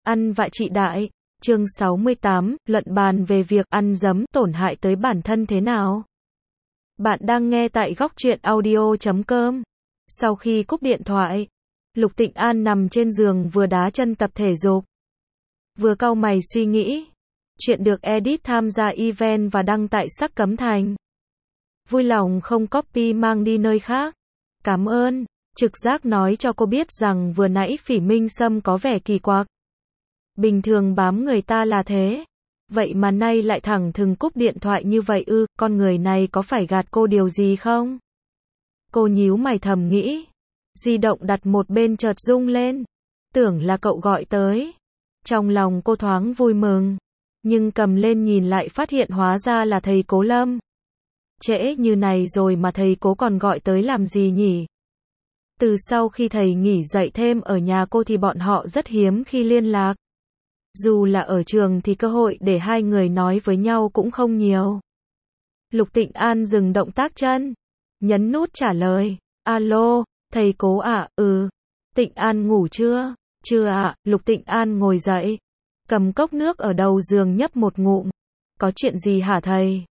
Ăn vạ chị đại. Chương 68, luận bàn về việc ăn dấm tổn hại tới bản thân thế nào. Bạn đang nghe tại Góc Truyện Audio.com. Sau khi cúp điện thoại, Lục Tịnh An nằm trên giường vừa đá chân tập thể dục, vừa cau mày suy nghĩ. Chuyện được edit tham gia event và đăng tại Sắc Cấm Thành. Vui lòng không copy mang đi nơi khác. Cảm ơn. Trực giác nói cho cô biết rằng vừa nãy Phỉ Minh Sâm có vẻ kỳ quặc. Bình thường bám người ta là thế. Vậy mà nay lại thẳng thừng cúp điện thoại như vậy ư, con người này có phải gạt cô điều gì không? Cô nhíu mày thầm nghĩ. Di động đặt một bên chợt rung lên. Tưởng là cậu gọi tới. Trong lòng cô thoáng vui mừng. Nhưng cầm lên nhìn lại phát hiện hóa ra là thầy Cố Lâm. Trễ như này rồi mà thầy Cố còn gọi tới làm gì nhỉ? Từ sau khi thầy nghỉ dạy thêm ở nhà cô thì bọn họ rất hiếm khi liên lạc. Dù là ở trường thì cơ hội để hai người nói với nhau cũng không nhiều. Lục Tịnh An dừng động tác chân, nhấn nút trả lời. Alo, thầy Cố ạ, Tịnh An ngủ chưa? Chưa ạ. Lục Tịnh An ngồi dậy, cầm cốc nước ở đầu giường nhấp một ngụm. Có chuyện gì hả thầy?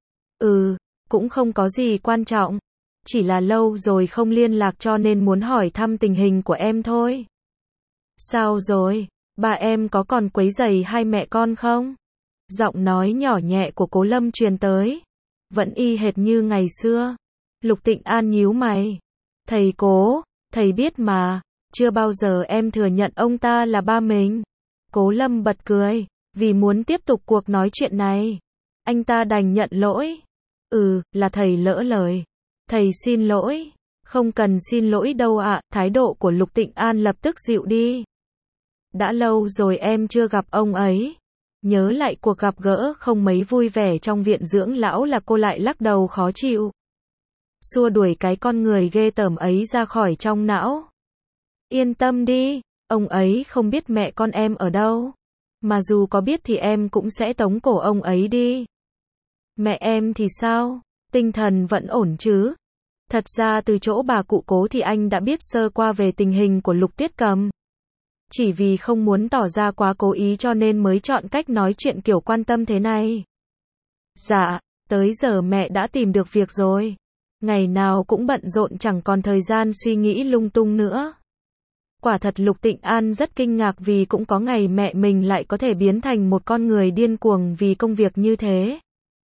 Cũng không có gì quan trọng. Chỉ là lâu rồi không liên lạc cho nên muốn hỏi thăm tình hình của em thôi. Sao rồi? Ba em có còn quấy rầy hai mẹ con không? Giọng nói nhỏ nhẹ của Cố Lâm truyền tới. Vẫn y hệt như ngày xưa. Lục Tịnh An nhíu mày. Thầy Cố, thầy biết mà. Chưa bao giờ em thừa nhận ông ta là ba mình. Cố Lâm bật cười. Vì muốn tiếp tục cuộc nói chuyện này, anh ta đành nhận lỗi. Là thầy lỡ lời. Thầy xin lỗi. Không cần xin lỗi đâu ạ. Thái độ của Lục Tịnh An lập tức dịu đi. Đã lâu rồi em chưa gặp ông ấy. Nhớ lại cuộc gặp gỡ không mấy vui vẻ trong viện dưỡng lão là cô lại lắc đầu khó chịu. Xua đuổi cái con người ghê tởm ấy ra khỏi trong não. Yên tâm đi, ông ấy không biết mẹ con em ở đâu. Mà dù có biết thì em cũng sẽ tống cổ ông ấy đi. Mẹ em thì sao? Tinh thần vẫn ổn chứ? Thật ra từ chỗ bà cụ Cố thì anh đã biết sơ qua về tình hình của Lục Tiết Cầm. Chỉ vì không muốn tỏ ra quá cố ý cho nên mới chọn cách nói chuyện kiểu quan tâm thế này. Dạ, tới giờ mẹ đã tìm được việc rồi. Ngày nào cũng bận rộn chẳng còn thời gian suy nghĩ lung tung nữa. Quả thật Lục Tịnh An rất kinh ngạc vì cũng có ngày mẹ mình lại có thể biến thành một con người điên cuồng vì công việc như thế.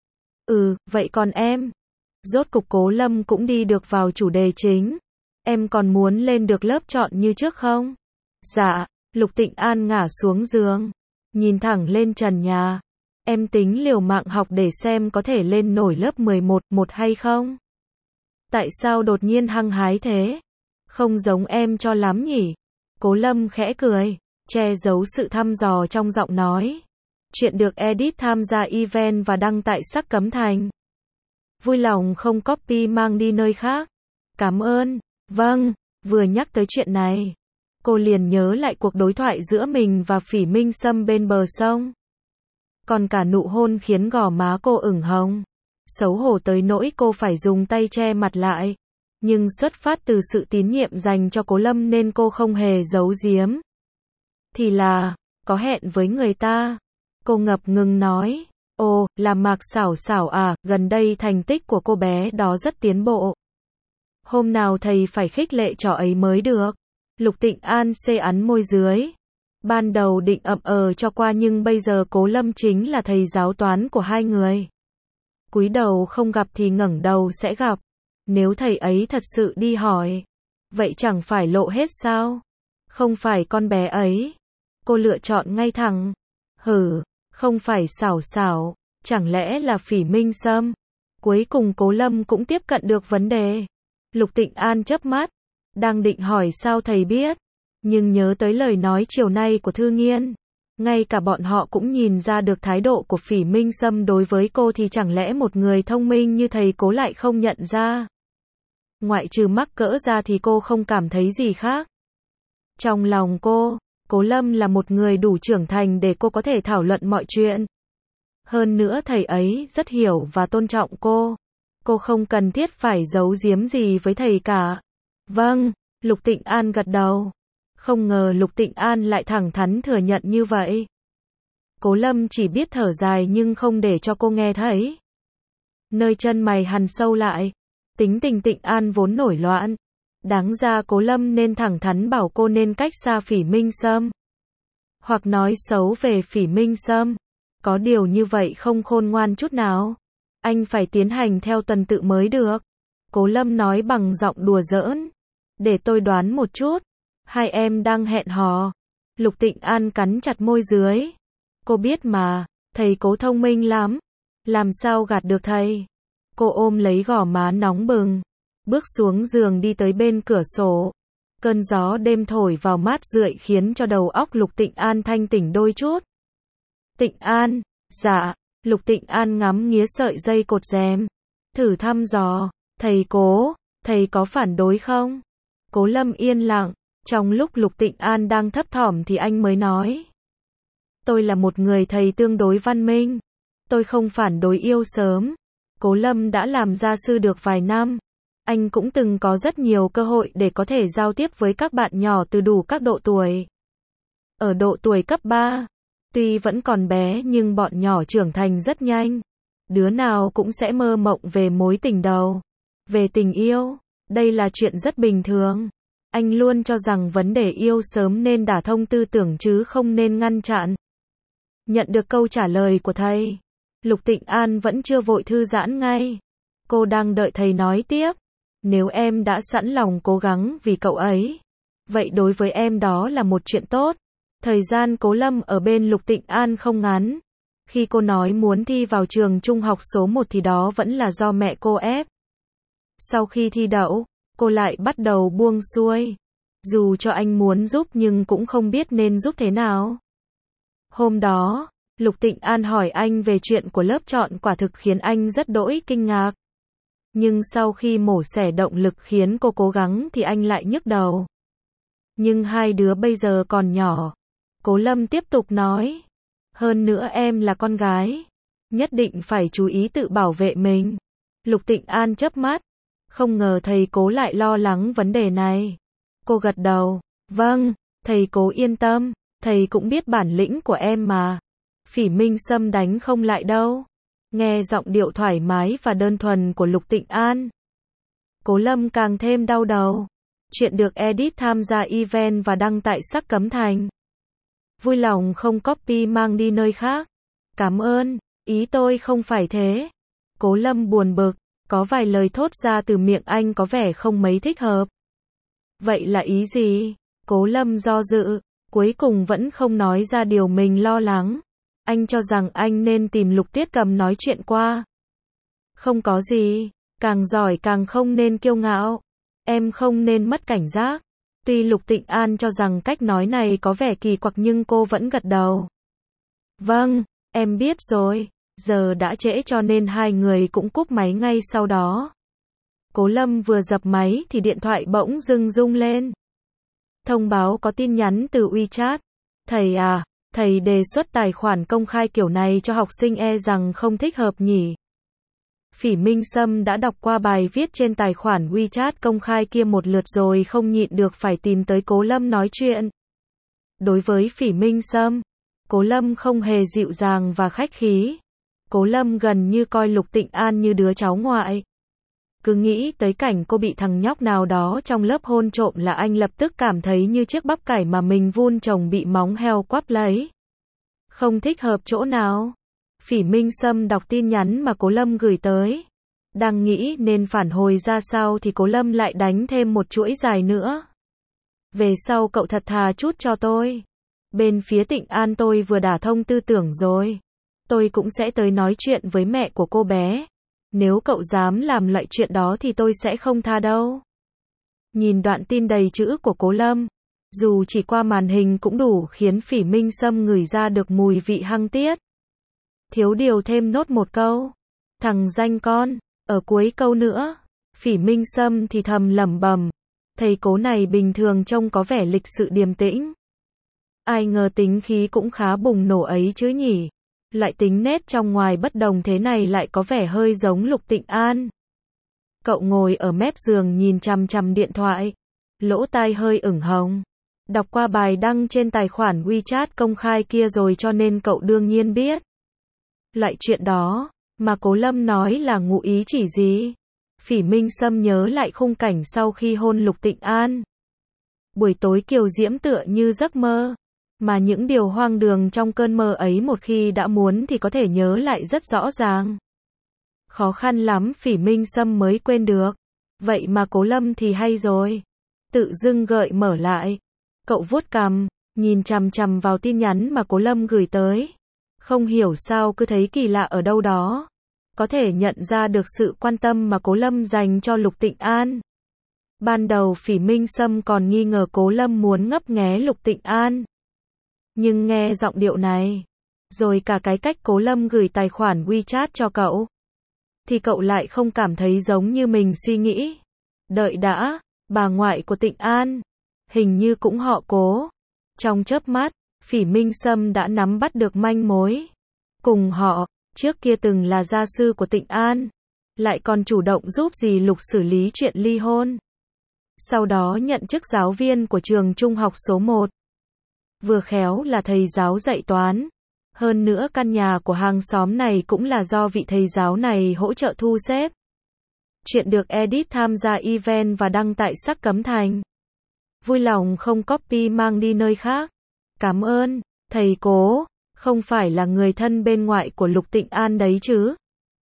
Vậy còn em? Rốt cục Cố Lâm cũng đi được vào chủ đề chính. Em còn muốn lên được lớp chọn như trước không? Dạ. Lục Tịnh An ngả xuống giường, nhìn thẳng lên trần nhà. Em tính liều mạng học để xem có thể lên nổi lớp 11 hay không? Tại sao đột nhiên hăng hái thế? Không giống em cho lắm nhỉ? Cố Lâm khẽ cười, che giấu sự thăm dò trong giọng nói. Chuyện được edit tham gia event và đăng tại Sắc Cấm Thành. Vui lòng không copy mang đi nơi khác. Cảm ơn. Vâng. Vừa nhắc tới chuyện này, cô liền nhớ lại cuộc đối thoại giữa mình và Phỉ Minh Sâm bên bờ sông. Còn cả nụ hôn khiến gò má cô ửng hồng. Xấu hổ tới nỗi cô phải dùng tay che mặt lại. Nhưng xuất phát từ sự tín nhiệm dành cho Cố Lâm nên cô không hề giấu giếm. Thì là, có hẹn với người ta. Cô ngập ngừng nói. Ồ, là Mạc Xảo Xảo à, gần đây thành tích của cô bé đó rất tiến bộ. Hôm nào thầy phải khích lệ trò ấy mới được. Lục Tịnh An xê ắn môi dưới. Ban đầu định cho qua nhưng bây giờ Cố Lâm chính là thầy giáo toán của hai người. Cúi đầu không gặp thì ngẩng đầu sẽ gặp. Nếu thầy ấy thật sự đi hỏi, vậy chẳng phải lộ hết sao? Không phải con bé ấy. Cô lựa chọn ngay thẳng. Không phải Xảo Xảo, chẳng lẽ là Phỉ Minh Sâm? Cuối cùng Cố Lâm cũng tiếp cận được vấn đề. Lục Tịnh An chớp mắt, đang định hỏi sao thầy biết, nhưng nhớ tới lời nói chiều nay của Thư Nghiên. Ngay cả bọn họ cũng nhìn ra được thái độ của Phỉ Minh Sâm đối với cô thì chẳng lẽ một người thông minh như thầy Cố lại không nhận ra. Ngoại trừ mắc cỡ ra thì cô không cảm thấy gì khác. Trong lòng cô, Cố Lâm là một người đủ trưởng thành để cô có thể thảo luận mọi chuyện. Hơn nữa thầy ấy rất hiểu và tôn trọng cô. Cô không cần thiết phải giấu giếm gì với thầy cả. Vâng, Lục Tịnh An gật đầu. Không ngờ Lục Tịnh An lại thẳng thắn thừa nhận như vậy. Cố Lâm chỉ biết thở dài nhưng không để cho cô nghe thấy. Nơi chân mày hằn sâu lại. Tính tình Tịnh An vốn nổi loạn. Đáng ra Cố Lâm nên thẳng thắn bảo cô nên cách xa Phỉ Minh Sâm. Hoặc nói xấu về Phỉ Minh Sâm. Có điều như vậy không khôn ngoan chút nào. Anh phải tiến hành theo tuần tự mới được. Cố Lâm nói bằng giọng đùa giỡn. Để tôi đoán một chút. Hai em đang hẹn hò. Lục Tịnh An cắn chặt môi dưới. Cô biết mà, thầy Cố thông minh lắm. Làm sao gạt được thầy. Cô ôm lấy gò má nóng bừng. Bước xuống giường đi tới bên cửa sổ. Cơn gió đêm thổi vào mát rượi khiến cho đầu óc Lục Tịnh An thanh tỉnh đôi chút. Tịnh An, dạ. Lục Tịnh An ngắm nghía sợi dây cột rèm. Thử thăm dò, thầy Cố, thầy có phản đối không? Cố Lâm yên lặng, trong lúc Lục Tịnh An đang thấp thỏm thì anh mới nói. Tôi là một người thầy tương đối văn minh. Tôi không phản đối yêu sớm. Cố Lâm đã làm gia sư được vài năm. Anh cũng từng có rất nhiều cơ hội để có thể giao tiếp với các bạn nhỏ từ đủ các độ tuổi. Ở độ tuổi cấp 3, tuy vẫn còn bé nhưng bọn nhỏ trưởng thành rất nhanh. Đứa nào cũng sẽ mơ mộng về mối tình đầu. Về tình yêu, đây là chuyện rất bình thường. Anh luôn cho rằng vấn đề yêu sớm nên đả thông tư tưởng chứ không nên ngăn chặn. Nhận được câu trả lời của thầy, Lục Tịnh An vẫn chưa vội thư giãn ngay. Cô đang đợi thầy nói tiếp. Nếu em đã sẵn lòng cố gắng vì cậu ấy, vậy đối với em đó là một chuyện tốt. Thời gian Cố Lâm ở bên Lục Tịnh An không ngắn. Khi cô nói muốn thi vào trường trung học số 1 thì đó vẫn là do mẹ cô ép. Sau khi thi đậu, cô lại bắt đầu buông xuôi. Dù cho anh muốn giúp nhưng cũng không biết nên giúp thế nào. Hôm đó, Lục Tịnh An hỏi anh về chuyện của lớp chọn quả thực khiến anh rất đỗi kinh ngạc. Nhưng sau khi mổ xẻ động lực khiến cô cố gắng thì anh lại nhức đầu. Nhưng hai đứa bây giờ còn nhỏ. Cố Lâm tiếp tục nói. Hơn nữa em là con gái. Nhất định phải chú ý tự bảo vệ mình. Lục Tịnh An chớp mắt. Không ngờ thầy Cố lại lo lắng vấn đề này. Cô gật đầu. Vâng, thầy Cố yên tâm. Thầy cũng biết bản lĩnh của em mà. Phỉ Minh Sâm đánh không lại đâu. Nghe giọng điệu thoải mái và đơn thuần của Lục Tịnh An, Cố Lâm càng thêm đau đầu. Chuyện được edit tham gia event và đăng tại Sắc Cấm Thành. Vui lòng không copy mang đi nơi khác. Cảm ơn, ý tôi không phải thế. Cố Lâm buồn bực, có vài lời thốt ra từ miệng anh có vẻ không mấy thích hợp. Vậy là ý gì? Cố Lâm do dự, cuối cùng vẫn không nói ra điều mình lo lắng. Anh cho rằng anh nên tìm Lục Tuyết Cầm nói chuyện qua. Không có gì, càng giỏi càng không nên kiêu ngạo. Em không nên mất cảnh giác. Tuy Lục Tịnh An cho rằng cách nói này có vẻ kỳ quặc nhưng cô vẫn gật đầu. Vâng, em biết rồi. Giờ đã trễ cho nên hai người cũng cúp máy ngay sau đó. Cố Lâm vừa dập máy thì điện thoại bỗng dưng rung lên. Thông báo có tin nhắn từ WeChat. Thầy à, thầy đề xuất tài khoản công khai kiểu này cho học sinh e rằng không thích hợp nhỉ. Phỉ Minh Sâm đã đọc qua bài viết trên tài khoản WeChat công khai kia một lượt rồi không nhịn được phải tìm tới Cố Lâm nói chuyện. Đối với Phỉ Minh Sâm, Cố Lâm không hề dịu dàng và khách khí. Cố Lâm gần như coi Lục Tịnh An như đứa cháu ngoại. Cứ nghĩ tới cảnh cô bị thằng nhóc nào đó trong lớp hôn trộm là anh lập tức cảm thấy như chiếc bắp cải mà mình vun trồng bị móng heo quắp lấy. Không thích hợp chỗ nào. Phỉ Minh Sâm đọc tin nhắn mà Cố Lâm gửi tới. Đang nghĩ nên phản hồi ra sao thì Cố Lâm lại đánh thêm một chuỗi dài nữa. Về sau cậu thật thà chút cho tôi. Bên phía Tịnh An tôi vừa đả thông tư tưởng rồi. Tôi cũng sẽ tới nói chuyện với mẹ của cô bé. Nếu cậu dám làm loại chuyện đó thì tôi sẽ không tha đâu. Nhìn đoạn tin đầy chữ của Cố Lâm, dù chỉ qua màn hình cũng đủ khiến Phỉ Minh Sâm ngửi ra được mùi vị hăng tiết. Thiếu điều thêm nốt một câu. Thằng danh con. Ở cuối câu nữa, Phỉ Minh Sâm thì thầm lẩm bẩm. Thầy Cố này bình thường trông có vẻ lịch sự điềm tĩnh. Ai ngờ tính khí cũng khá bùng nổ ấy chứ nhỉ. Loại tính nét trong ngoài bất đồng thế này lại có vẻ hơi giống Lục Tịnh An. Cậu ngồi ở mép giường nhìn chằm chằm điện thoại. Lỗ tai hơi ửng hồng. Đọc qua bài đăng trên tài khoản WeChat công khai kia rồi cho nên cậu đương nhiên biết. Loại chuyện đó, mà Cố Lâm nói là ngụ ý chỉ gì? Phỉ Minh Sâm nhớ lại khung cảnh sau khi hôn Lục Tịnh An. Buổi tối kiều diễm tựa như giấc mơ. Mà những điều hoang đường trong cơn mơ ấy một khi đã muốn thì có thể nhớ lại rất rõ ràng. Khó khăn lắm Phỉ Minh Sâm mới quên được. Vậy mà Cố Lâm thì hay rồi. Tự dưng gợi mở lại. Cậu vuốt cằm, nhìn chằm chằm vào tin nhắn mà Cố Lâm gửi tới. Không hiểu sao cứ thấy kỳ lạ ở đâu đó. Có thể nhận ra được sự quan tâm mà Cố Lâm dành cho Lục Tịnh An. Ban đầu Phỉ Minh Sâm còn nghi ngờ Cố Lâm muốn ngấp nghé Lục Tịnh An. Nhưng nghe giọng điệu này, rồi cả cái cách Cố Lâm gửi tài khoản WeChat cho cậu, thì cậu lại không cảm thấy giống như mình suy nghĩ. Đợi đã, bà ngoại của Tịnh An, hình như cũng họ Cố. Trong chớp mắt, Phỉ Minh Sâm đã nắm bắt được manh mối. Cùng họ, trước kia từng là gia sư của Tịnh An, lại còn chủ động giúp dì Lục xử lý chuyện ly hôn. Sau đó nhận chức giáo viên của trường trung học số 1. Vừa khéo là thầy giáo dạy toán. Hơn nữa căn nhà của hàng xóm này cũng là do vị thầy giáo này hỗ trợ thu xếp. Chuyện được edit tham gia event và đăng tại Sắc Cấm Thành. Vui lòng không copy mang đi nơi khác. Cảm ơn, thầy Cố, không phải là người thân bên ngoại của Lục Tịnh An đấy chứ.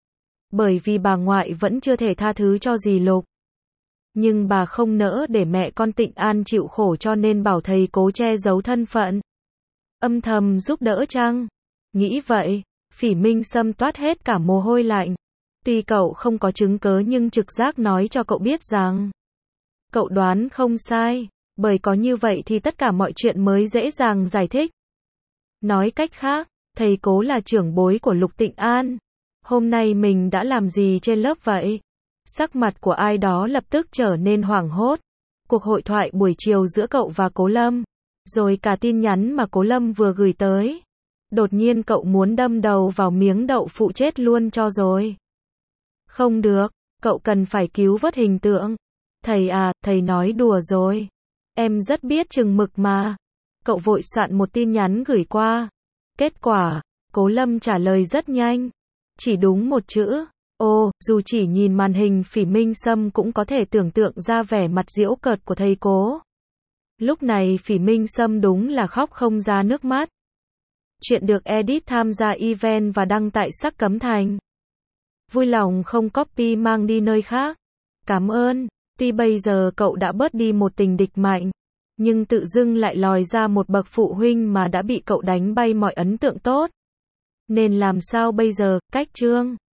Bởi vì bà ngoại vẫn chưa thể tha thứ cho dì Lục. Nhưng bà không nỡ để mẹ con Tịnh An chịu khổ cho nên bảo thầy Cố che giấu thân phận. Âm thầm giúp đỡ chăng? Nghĩ vậy, Phỉ Minh Sâm toát hết cả mồ hôi lạnh. Tuy cậu không có chứng cớ nhưng trực giác nói cho cậu biết rằng cậu đoán không sai, bởi có như vậy thì tất cả mọi chuyện mới dễ dàng giải thích. Nói cách khác, thầy Cố là trưởng bối của Lục Tịnh An. Hôm nay mình đã làm gì trên lớp vậy? Sắc mặt của ai đó lập tức trở nên hoảng hốt. Cuộc hội thoại buổi chiều giữa cậu và Cố Lâm, rồi cả tin nhắn mà Cố Lâm vừa gửi tới. Đột nhiên cậu muốn đâm đầu vào miếng đậu phụ chết luôn cho rồi. Không được, cậu cần phải cứu vớt hình tượng. Thầy à, thầy nói đùa rồi. Em rất biết chừng mực mà. Cậu vội soạn một tin nhắn gửi qua. Kết quả, Cố Lâm trả lời rất nhanh. Chỉ đúng một chữ. Ô, dù chỉ nhìn màn hình Phỉ Minh Sâm cũng có thể tưởng tượng ra vẻ mặt giễu cợt của thầy Cố. Lúc này Phỉ Minh Sâm đúng là khóc không ra nước mắt. Chuyện được edit tham gia event và đăng tại Sắc Cấm Thành. Vui lòng không copy mang đi nơi khác. Cảm ơn, tuy bây giờ cậu đã bớt đi một tình địch mạnh, nhưng tự dưng lại lòi ra một bậc phụ huynh mà đã bị cậu đánh bay mọi ấn tượng tốt. Nên làm sao bây giờ, cách chương.